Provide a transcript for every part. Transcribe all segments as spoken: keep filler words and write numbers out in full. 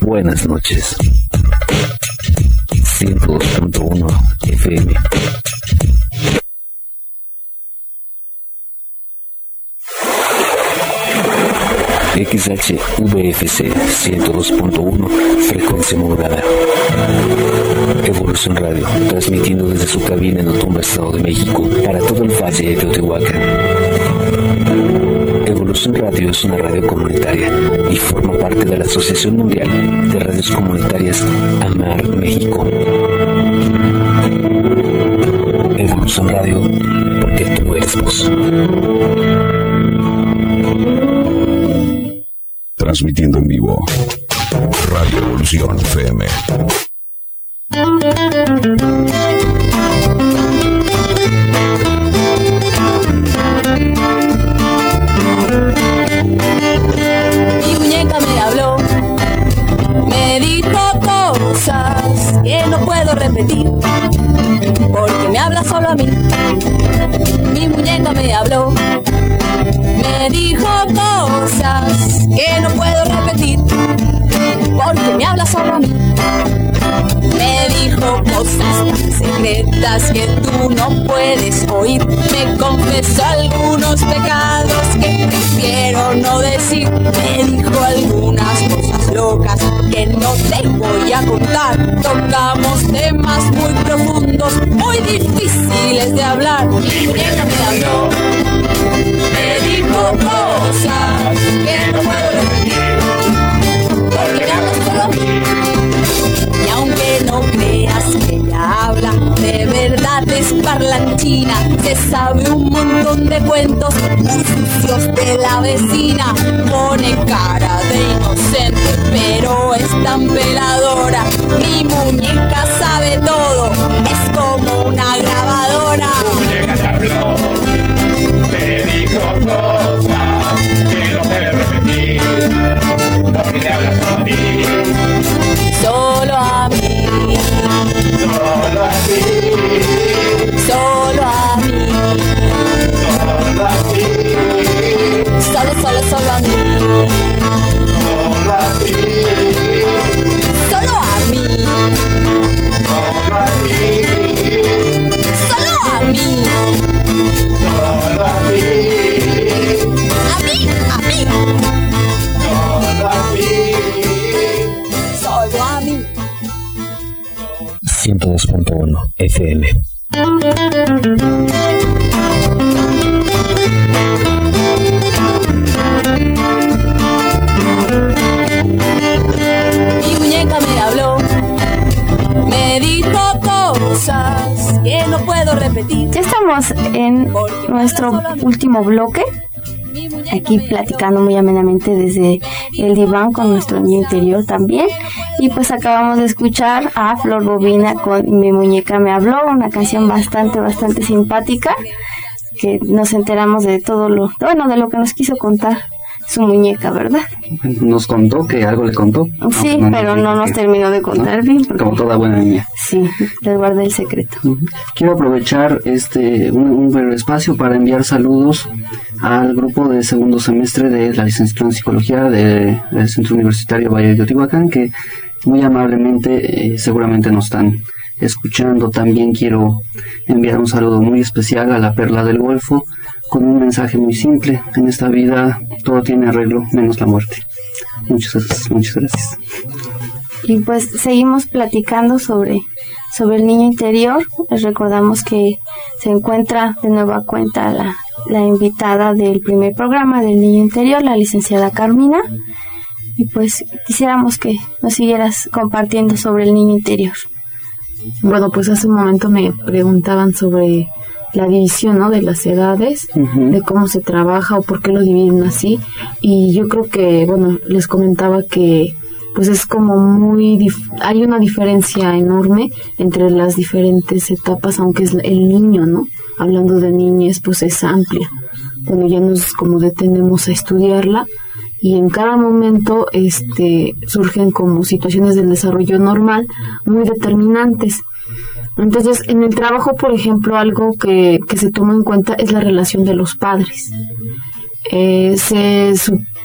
buenas noches. ciento dos punto uno F M. X H V F C ciento dos punto uno, frecuencia modulada. Evolución Radio, transmitiendo desde su cabina en Otumba, Estado de México, para todo el Valle de Teotihuacán. Evolución Radio es una radio comunitaria y forma parte de la Asociación Mundial de Radios Comunitarias AMAR México. Evolución Radio, porque tú eres voz. Transmitiendo en vivo Radio Evolución F M. Mi muñeca me habló, me dijo cosas que no puedo repetir, porque me habla solo a mí. Mi muñeca me habló, me dijo cosas que no puedo repetir, porque me habla solo a mí. Me dijo cosas tan secretas que tú no puedes oír. Me confesó algunos pecados que prefiero no decir. Me dijo algunas cosas locas que no te voy a contar. Tocamos temas muy profundos, muy difíciles de hablar. Mi muñeca me habló, me dijo cosas que no puedo repetir, porque me habla solo a mí. Y aunque no creas que ella habla, de verdad es parlanchina. Se sabe un montón de cuentos muy sucios de la vecina. Pone cara de inocente, pero es tan peladora. Mi muñeca sabe todo, es como una grabadora. Mi muñeca te habló, te dijo cosas que no puedes repetir, porque te hablas a mí. Solo a mí, solo a ti, solo a mí, solo a ti, solo, solo, solo a mí, solo a ti, solo a mí, solo a ti, solo a mí, solo a ti, a mí, a mí, solo a ti, solo a mí. ciento dos punto uno F M. Mi muñeca me habló, me dijo cosas que no puedo repetir. Ya estamos en nuestro último bloque, aquí platicando muy amenamente desde el diván con nuestro niño interior también. Y pues acabamos de escuchar a Flor Bobina con Mi Muñeca Me Habló, una canción bastante, bastante simpática, que nos enteramos de todo lo, bueno, de lo que nos quiso contar su muñeca, ¿verdad? Nos contó que algo le contó. Sí, no, no, pero no, no nos que, terminó de contar, ¿no? Bien. Porque, como toda buena niña. Sí, le guardé el secreto. Uh-huh. Quiero aprovechar este un, un breve espacio para enviar saludos al grupo de segundo semestre de la licenciatura en Psicología de, del Centro Universitario Valle de Teotihuacán, que muy amablemente eh, seguramente nos están escuchando. También quiero enviar un saludo muy especial a la Perla del Golfo, con un mensaje muy simple: en esta vida todo tiene arreglo menos la muerte. Muchas gracias, muchas gracias. Y pues seguimos platicando sobre, sobre el niño interior. Les recordamos que se encuentra de nueva cuenta la, la invitada del primer programa del niño interior, la licenciada Carmina. Y pues quisiéramos que nos siguieras compartiendo sobre el niño interior. Bueno, pues hace un momento me preguntaban sobre la división, ¿no?, de las edades, uh-huh. de cómo se trabaja o por qué lo dividen así. Y yo creo que, bueno, les comentaba que pues es como muy dif- hay una diferencia enorme entre las diferentes etapas, aunque es el niño, ¿no? Hablando de niñez, pues es amplia. Bueno, ya nos como detenemos a estudiarla, y en cada momento este surgen como situaciones del desarrollo normal muy determinantes. Entonces, en el trabajo, por ejemplo, algo que, que se toma en cuenta es la relación de los padres. Eh, se, su,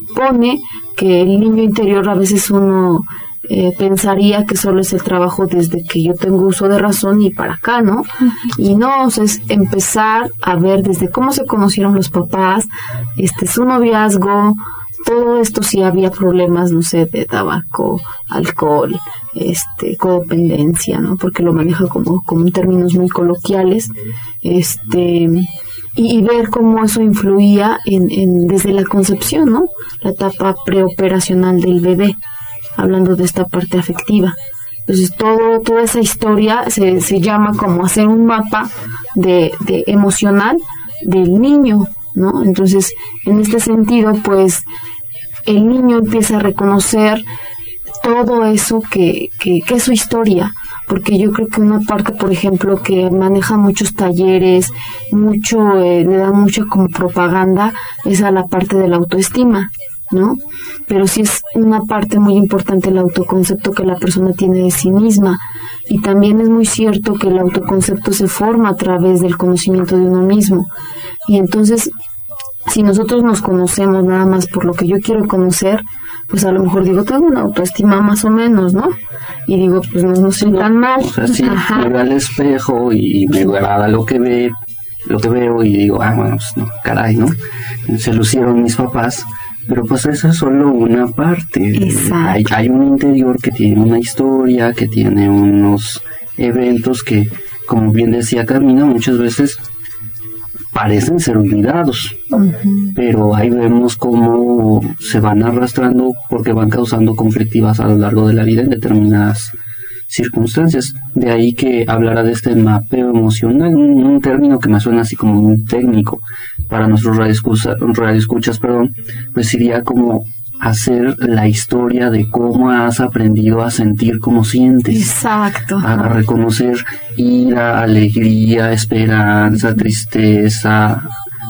supone que el niño interior a veces uno eh, pensaría que solo es el trabajo desde que yo tengo uso de razón y para acá, ¿no? Uh-huh. Y no, o sea, es empezar a ver desde cómo se conocieron los papás, este, su noviazgo, todo esto, si había problemas, no sé, de tabaco, alcohol, este, codependencia, ¿no? Porque lo maneja como, como en términos muy coloquiales, este, y, y ver cómo eso influía en, en, desde la concepción, ¿no? La etapa preoperacional del bebé, hablando de esta parte afectiva. Entonces, todo, toda esa historia se, se llama como hacer un mapa de, de emocional del niño, ¿no? Entonces, en este sentido, pues, el niño empieza a reconocer todo eso que, que, que es su historia, porque yo creo que una parte, por ejemplo, que maneja muchos talleres, mucho, eh, le da mucha como propaganda, es a la parte de la autoestima, ¿no? Pero sí es una parte muy importante el autoconcepto que la persona tiene de sí misma, y también es muy cierto que el autoconcepto se forma a través del conocimiento de uno mismo, y entonces si nosotros nos conocemos nada más por lo que yo quiero conocer, pues a lo mejor digo, tengo una autoestima más o menos, ¿no? Y digo, pues no, no soy tan mal. O sea, sí, me veo al espejo y me agrada lo que ve, lo que veo y digo, ah, bueno, pues no, caray, ¿no? Se lucieron mis papás, pero pues eso es solo una parte. Hay, hay un interior que tiene una historia, que tiene unos eventos que, como bien decía Carmina, muchas veces parecen ser olvidados, uh-huh. pero ahí vemos cómo se van arrastrando porque van causando conflictivas a lo largo de la vida en determinadas circunstancias. De ahí que hablara de este mapeo emocional, un, un término que me suena así como muy técnico para nuestros radioescuchas, radioescuchas, perdón, pues sería como hacer la historia de cómo has aprendido a sentir como sientes. Exacto. A, a reconocer ira, alegría, esperanza, tristeza,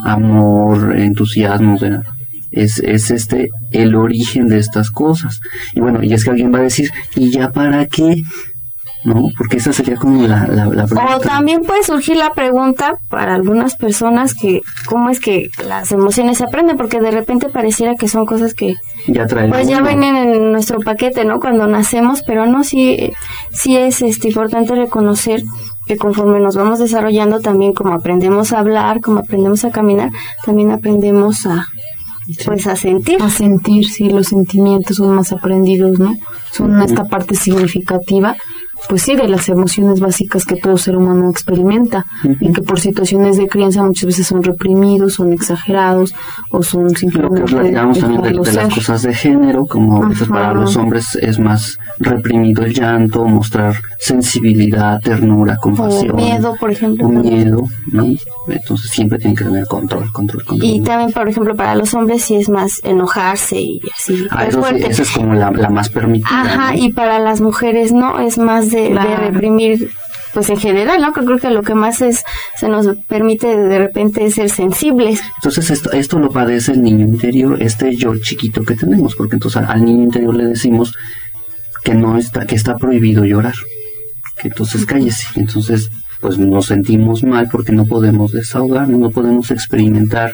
amor, entusiasmo, o sea, es, es este el origen de estas cosas. Y bueno, y es que alguien va a decir, ¿y ya para qué? ¿No? Porque esa sería como la, la, la pregunta. O también puede surgir la pregunta para algunas personas que ¿cómo es que las emociones se aprenden? Porque de repente pareciera que son cosas que ya traen pues ya vienen en nuestro paquete, ¿no? Cuando nacemos, pero no, sí, sí es este importante reconocer que conforme nos vamos desarrollando, también como aprendemos a hablar, como aprendemos a caminar, también aprendemos a pues a sentir. A sentir, sí, los sentimientos son más aprendidos, ¿no? Son uh-huh. esta parte significativa, pues sí, de las emociones básicas que todo ser humano experimenta, uh-huh. y que por situaciones de crianza muchas veces son reprimidos, son exagerados, o son simplemente... Lo que platicamos también de, de las cosas de género, como a veces uh-huh. para los hombres es más reprimido el llanto, mostrar sensibilidad, ternura, compasión. O miedo, por ejemplo. O miedo, ¿no? Entonces siempre tienen que tener control, control, control. Y también, por ejemplo, para los hombres sí es más enojarse y así. Ah, eso sí, esa es como la, la más permitida. Ajá, ¿no? Y para las mujeres no, es más de, claro. de reprimir, pues en general, ¿no? Que creo que lo que más es se nos permite de repente ser sensibles. Entonces esto, esto lo padece el niño interior, este yo chiquito que tenemos, porque entonces al niño interior le decimos que no está, que está prohibido llorar, que entonces cállese, entonces pues nos sentimos mal porque no podemos desahogarnos, no podemos experimentar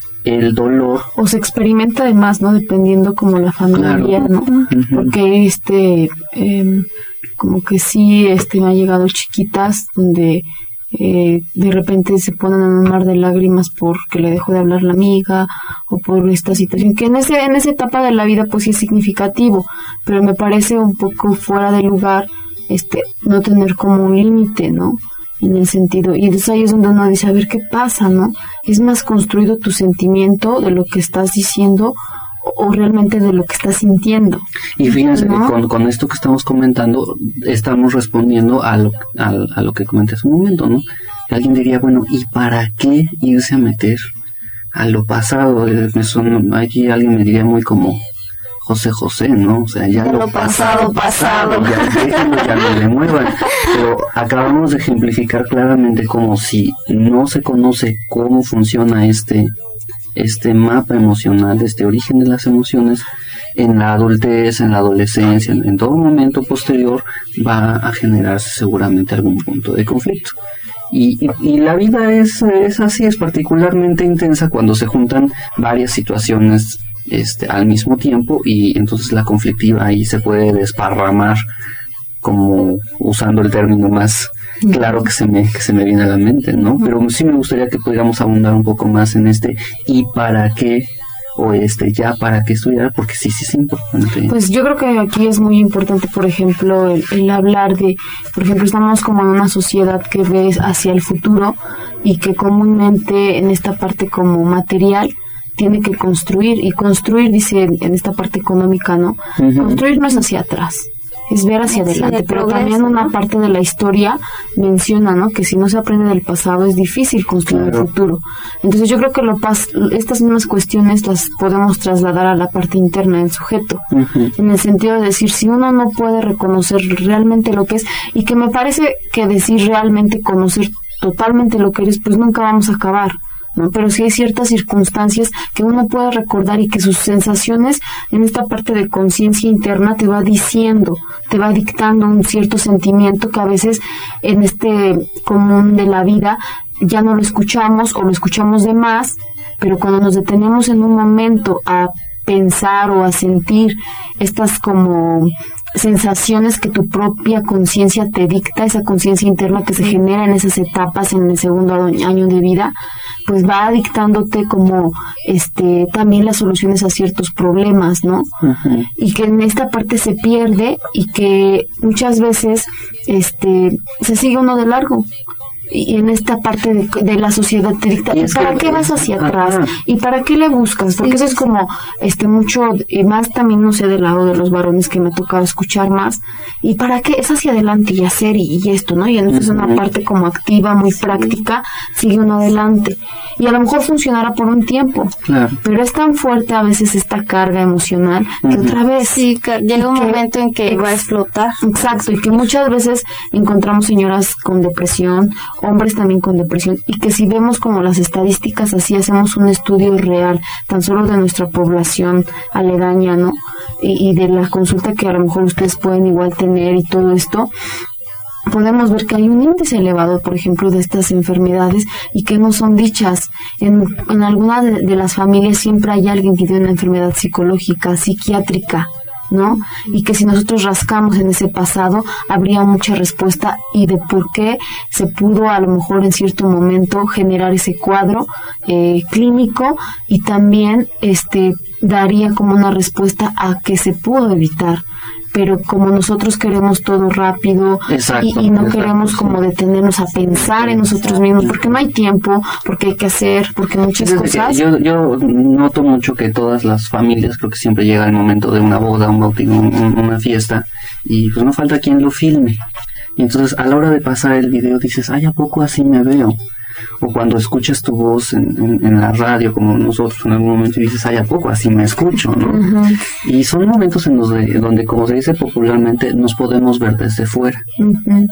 el dolor. O se experimenta además, ¿no? Dependiendo como la familia, claro. ¿no? Uh-huh. Porque este, eh, como que sí, este, me ha llegado chiquitas donde eh, de repente se ponen en un mar de lágrimas porque le dejó de hablar la amiga o por esta situación, que en ese en esa etapa de la vida pues sí es significativo, pero me parece un poco fuera de lugar este no tener como un límite, ¿no? En el sentido, y entonces ahí es donde uno dice, a ver qué pasa, ¿no? ¿Es más construido tu sentimiento de lo que estás diciendo o, o realmente de lo que estás sintiendo? Y fíjense, ¿no? con, con esto que estamos comentando, estamos respondiendo a lo, a, a lo que comenté hace un momento, ¿no? Alguien diría, bueno, ¿y para qué irse a meter a lo pasado? Me son, aquí alguien me diría muy como José José, ¿no? O sea, ya lo, lo pasado, pasado. pasado. Ya déjenlo, ya no le muevan. Pero acabamos de ejemplificar claramente como si no se conoce cómo funciona este, este mapa emocional, este origen de las emociones, en la adultez, en la adolescencia, en, en todo momento posterior va a generarse seguramente algún punto de conflicto. Y, y, y la vida es, es así, es particularmente intensa cuando se juntan varias situaciones este, al mismo tiempo, y entonces la conflictiva ahí se puede desparramar, como usando el término más claro que se me que se me viene a la mente, ¿no? Pero sí me gustaría que pudiéramos abundar un poco más en este y para qué, o este ya para qué estudiar, porque sí, sí es importante. Pues yo creo que aquí es muy importante, por ejemplo, el, el hablar de, por ejemplo, estamos como en una sociedad que ve hacia el futuro y que comúnmente en esta parte como material tiene que construir, y construir, dice en esta parte económica, ¿no? Uh-huh. Construir no es hacia atrás, es ver hacia sí, adelante, pero progreso, también una ¿no? parte de la historia menciona, ¿no?, que si no se aprende del pasado es difícil construir claro. el futuro. Entonces yo creo que lo pas- estas mismas cuestiones las podemos trasladar a la parte interna del sujeto, uh-huh. en el sentido de decir, si uno no puede reconocer realmente lo que es, y que me parece que decir realmente conocer totalmente lo que eres, pues nunca vamos a acabar, ¿no? Pero sí hay ciertas circunstancias que uno puede recordar y que sus sensaciones en esta parte de conciencia interna te va diciendo, te va dictando un cierto sentimiento que a veces en este común de la vida ya no lo escuchamos o lo escuchamos de más, pero cuando nos detenemos en un momento a pensar o a sentir estas como sensaciones que tu propia conciencia te dicta, esa conciencia interna que se genera en esas etapas en el segundo año de vida, pues va dictándote como este también las soluciones a ciertos problemas, ¿no? Uh-huh. Y que en esta parte se pierde y que muchas veces este se sigue uno de largo. Y en esta parte de, de la sociedad te dicta, ¿y para qué vas hacia atrás? Ajá. ¿Y para qué le buscas? Porque eso es como este mucho, y más también, no sé, del lado de los varones que me ha tocado escuchar más, ¿y para qué? Es hacia adelante y hacer y, y esto, ¿no? Y entonces uh-huh. una parte como activa, muy sí. práctica, sigue uno adelante. Y a lo mejor funcionará por un tiempo, claro. pero es tan fuerte a veces esta carga emocional que uh-huh. otra vez... Sí, llega un que, momento en que ex- va a explotar. Exacto, y que muchas veces encontramos señoras con depresión, hombres también con depresión, y que si vemos como las estadísticas así, hacemos un estudio real, tan solo de nuestra población aledaña, ¿no? Y, y de la consulta que a lo mejor ustedes pueden igual tener y todo esto, podemos ver que hay un índice elevado, por ejemplo, de estas enfermedades y que no son dichas. En, en alguna de, de las familias siempre hay alguien que tiene una enfermedad psicológica, psiquiátrica, ¿no? Y que si nosotros rascamos en ese pasado, habría mucha respuesta y de por qué se pudo a lo mejor en cierto momento generar ese cuadro eh, clínico, y también este daría como una respuesta a que se pudo evitar. Pero como nosotros queremos todo rápido exacto, y, y no exacto, queremos como sí. detenernos a pensar en nosotros mismos, porque no hay tiempo, porque hay que hacer, porque muchas es cosas. Yo, yo noto mucho que todas las familias, creo que siempre llega el momento de una boda, un bautismo, un, una fiesta, y pues no falta quien lo filme. Y entonces a la hora de pasar el video dices, ay, ¿a poco así me veo? O cuando escuchas tu voz en, en, en la radio, como nosotros en algún momento, y dices, ay, ¿a poco así me escucho? ¿No? Uh-huh. Y son momentos en los de, donde, como se dice popularmente, nos podemos ver desde fuera. Uh-huh.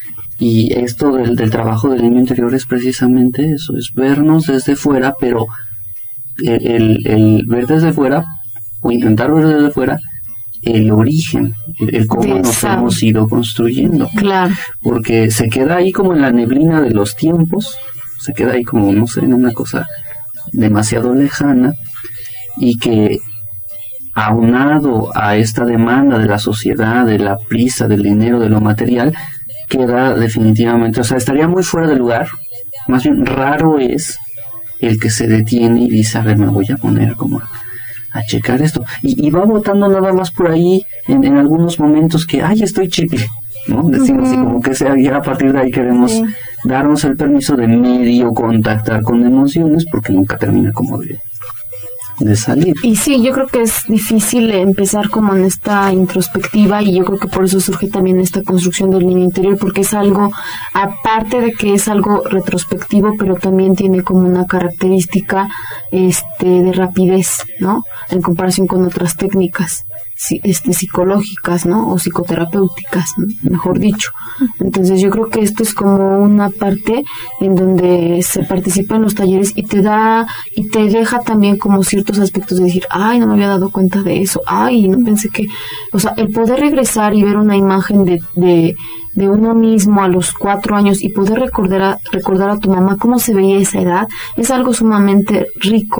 Y esto del, del trabajo del niño interior es precisamente eso, es vernos desde fuera, pero el, el, el ver desde fuera, o intentar ver desde fuera, el origen, el, el cómo nos hemos ido construyendo. Claro. Porque se queda ahí como en la neblina de los tiempos, se queda ahí como, no sé, en una cosa demasiado lejana, y que aunado a esta demanda de la sociedad, de la prisa, del dinero, de lo material, queda definitivamente, o sea, estaría muy fuera de lugar. Más bien raro es el que se detiene y dice, a ver, me voy a poner como a, a checar esto, y, y va votando nada más por ahí en, en algunos momentos que, ay, estoy chicle, ¿no? Decimos uh-huh. así como que sea, y a partir de ahí queremos sí. darnos el permiso de medio contactar con emociones, porque nunca termina como de, de salir. Y sí, yo creo que es difícil empezar como en esta introspectiva, y yo creo que por eso surge también esta construcción del niño interior, porque es algo, aparte de que es algo retrospectivo, pero también tiene como una característica este de rapidez, ¿no? En comparación con otras técnicas este psicológicas, ¿no? O psicoterapéuticas, ¿no? Mejor dicho. Entonces yo creo que esto es como una parte en donde se participa en los talleres y te da y te deja también como ciertos aspectos de decir, ay, no me había dado cuenta de eso, ay, no pensé que, o sea, el poder regresar y ver una imagen de, de de uno mismo a los cuatro años y poder recordar a, recordar a tu mamá cómo se veía esa edad, es algo sumamente rico,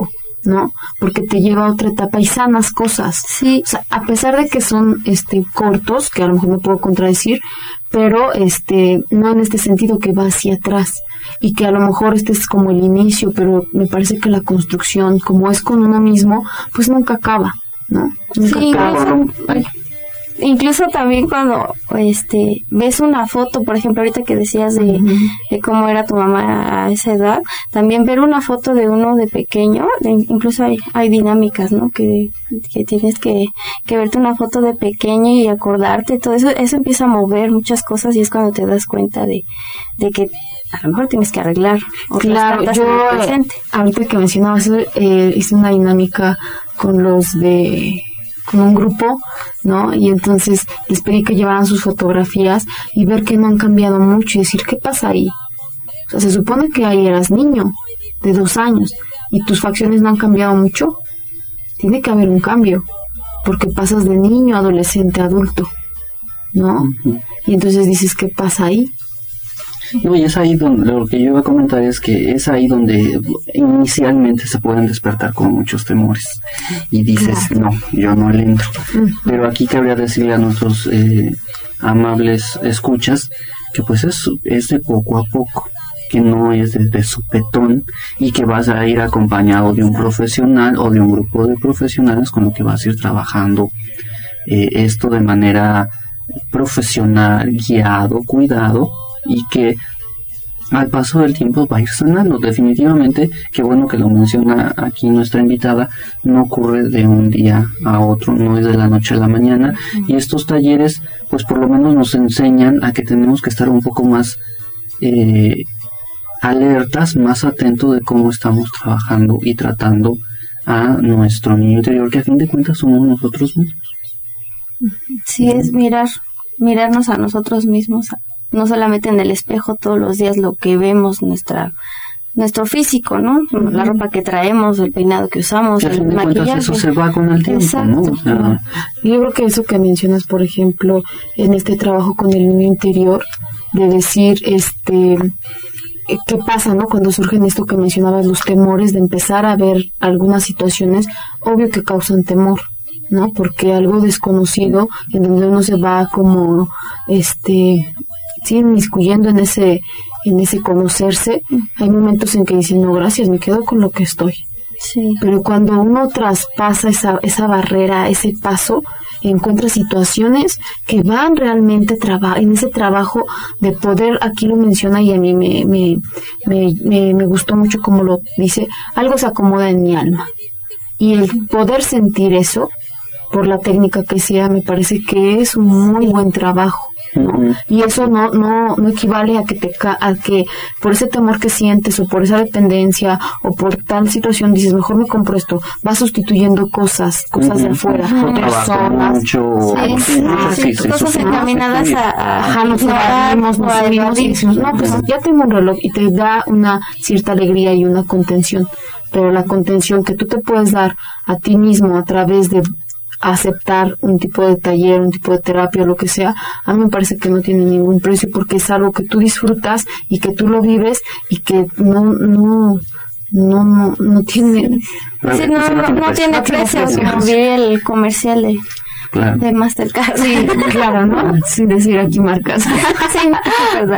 ¿no? Porque te lleva a otra etapa y sanas cosas. Sí. O sea, a pesar de que son este cortos, que a lo mejor me puedo contradecir, pero este no en este sentido que va hacia atrás y que a lo mejor este es como el inicio, pero me parece que la construcción, como es con uno mismo, pues nunca acaba, ¿no? Nunca Sí, acaba. incluso, incluso también cuando este ves una foto, por ejemplo, ahorita que decías de, Ujú. de cómo era tu mamá a esa edad, también ver una foto de uno de pequeño, de- incluso hay, hay dinámicas, ¿no? Que, que tienes que, que verte una foto de pequeño y acordarte, todo eso, eso empieza a mover muchas cosas y es cuando te das cuenta de, de que a lo mejor tienes que arreglar otras Claro, cartas yo en el eh, presente. ahorita que mencionabas eso, eh, hice una dinámica con los de con un grupo, ¿no? Y entonces les pedí que llevaran sus fotografías y ver que no han cambiado mucho y decir, ¿qué pasa ahí? O sea, se supone que ahí eras niño de dos años y tus facciones no han cambiado mucho. Tiene que haber un cambio porque pasas de niño a adolescente a adulto, ¿no? Ujú. Y entonces dices, ¿qué pasa ahí? No, y es ahí donde, lo que yo iba a comentar es que es ahí donde inicialmente se pueden despertar con muchos temores y dices, no, yo no le entro. Pero aquí cabría decirle a nuestros eh, amables escuchas que pues es, es de poco a poco, que no es de, de sopetón y que vas a ir acompañado de un profesional o de un grupo de profesionales con lo que vas a ir trabajando eh, esto de manera profesional, guiado, cuidado, y que al paso del tiempo va a ir sanando. Definitivamente, qué bueno que lo menciona aquí nuestra invitada, no ocurre de un día a otro, no es de la noche a la mañana, y estos talleres pues por lo menos nos enseñan a que tenemos que estar un poco más eh, alertas, más atentos de cómo estamos trabajando y tratando a nuestro niño interior, que a fin de cuentas somos nosotros mismos. Sí, es mirar, mirarnos a nosotros mismos, no solamente en el espejo todos los días lo que vemos, nuestra nuestro físico, ¿no? La ropa que traemos, el peinado que usamos, Que a el fin de cuentas maquillaje. eso se va con el tiempo, ¿no? Exacto. O sea, Yo creo que eso que mencionas, por ejemplo, en este trabajo con el niño interior, de decir, este, eh, ¿qué pasa, no? Cuando surgen esto que mencionabas, los temores de empezar a ver algunas situaciones, obvio que causan temor, ¿no? Porque algo desconocido, en donde uno se va como, este, sí, inmiscuyendo en ese, en ese conocerse, hay momentos en que dicen, no, gracias, me quedo con lo que estoy. Sí. Pero cuando uno traspasa esa, esa barrera, ese paso, encuentra situaciones que van realmente traba- en ese trabajo de poder, aquí lo menciona y a mí me, me, me, me, me gustó mucho como lo dice, algo se acomoda en mi alma. Y el poder sentir eso, por la técnica que sea, me parece que es un muy buen trabajo. ¿no? Ujú. Y eso no no no equivale a que te ca- a que por ese temor que sientes o por esa dependencia o por tal situación dices mejor me compro esto, vas sustituyendo cosas cosas de Ujú. afuera, O trabajo personas, mucho, Sí, sí, sí, muchas- sí, sí, sí, cosas sí, sí, encaminadas sí, a, a ajá, nos ignorar evadimos, o nos a subimos y evadir. decimos, no, pues ya tengo un reloj y te da una cierta alegría y una contención, pero la contención que tú te puedes dar a ti mismo a través de aceptar un tipo de taller, un tipo de terapia, lo que sea, a mí me parece que no tiene ningún precio porque es algo que tú disfrutas y que tú lo vives y que no, no, no, no, no tiene... Claro, Sí, no, sí, no, no tiene precio, como diría el comercial de, claro. de Mastercard. Sí, claro, ¿no? Sin decir aquí marcas. Sí, perdón.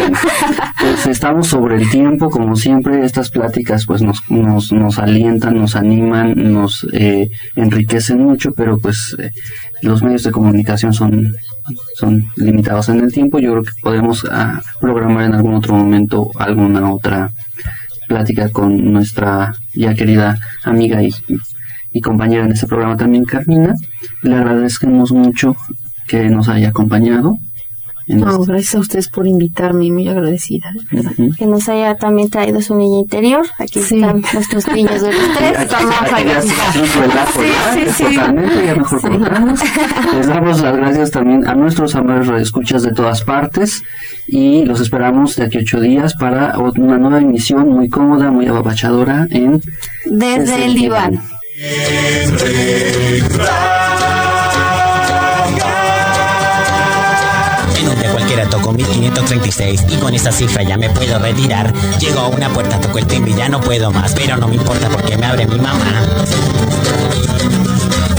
Pues estamos sobre el tiempo, como siempre, estas pláticas pues nos, nos, nos alientan, nos animan, nos eh, enriquecen mucho, pero pues eh, los medios de comunicación son, son limitados en el tiempo. Yo creo que podemos ah, programar en algún otro momento alguna otra plática con nuestra ya querida amiga y, y compañera en este programa también, Carmina. Le agradecemos mucho que nos haya acompañado. En No, este- gracias a ustedes por invitarme, muy agradecida. de verdad. Ujú. Que nos haya también traído su niño interior. Aquí Sí. están nuestros niños de los tres. Aquí- aquí ya se hace un relajo, ya, sí, sí. totalmente, ya mejor cortamos. Les damos las gracias también a nuestros amables radioescuchas de todas partes y los esperamos de aquí a ocho días para una nueva emisión muy cómoda, muy ababachadora en Desde el diván. En donde a cualquiera toca cinco mil quinientos treinta y seis. Y con esta cifra ya me puedo retirar. Llego a una puerta, toco el timbre y ya no puedo más. Pero no me importa porque me abre mi mamá.